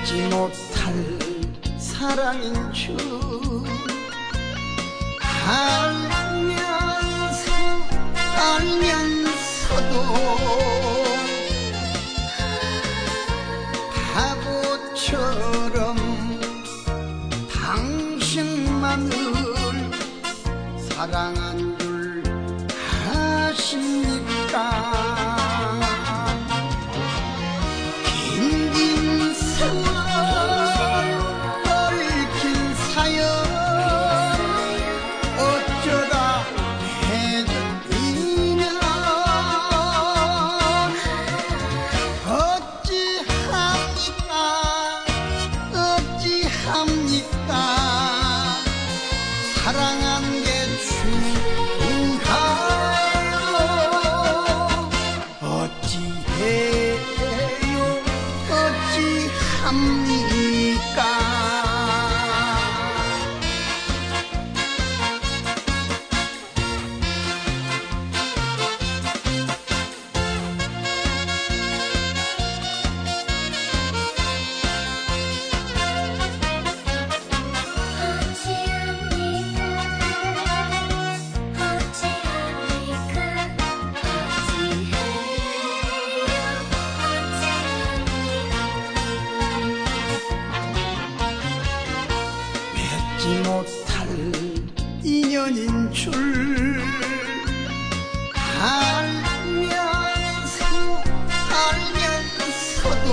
맺지 못할 사랑인 줄 알면서도 바보처럼 당신만을 사랑한 줄 아십니까? 긴 세월 얽힌 사연 어쩌다 맺은 인연 어찌합니까? 사랑한 게 죄인가요? 어찌해요? 어찌합니까? 맺지 못할 인연인 줄 알면서도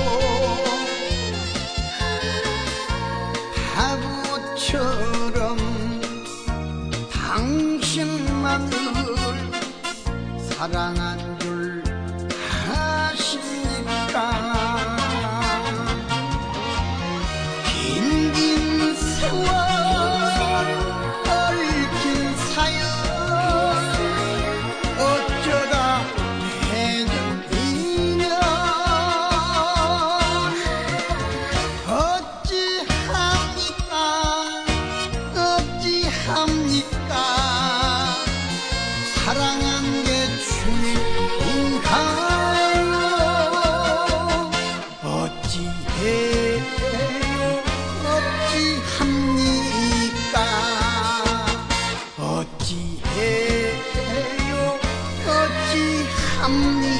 바보처럼 당신만을 사랑한 줄 아십니까? 긴 세월 얽힌 사연 어쩌다 맺은 인연 어찌합니까? 사랑한 게 죄인가요? 어찌해요? 어찌합니까? 어찌해요? 어찌합니까?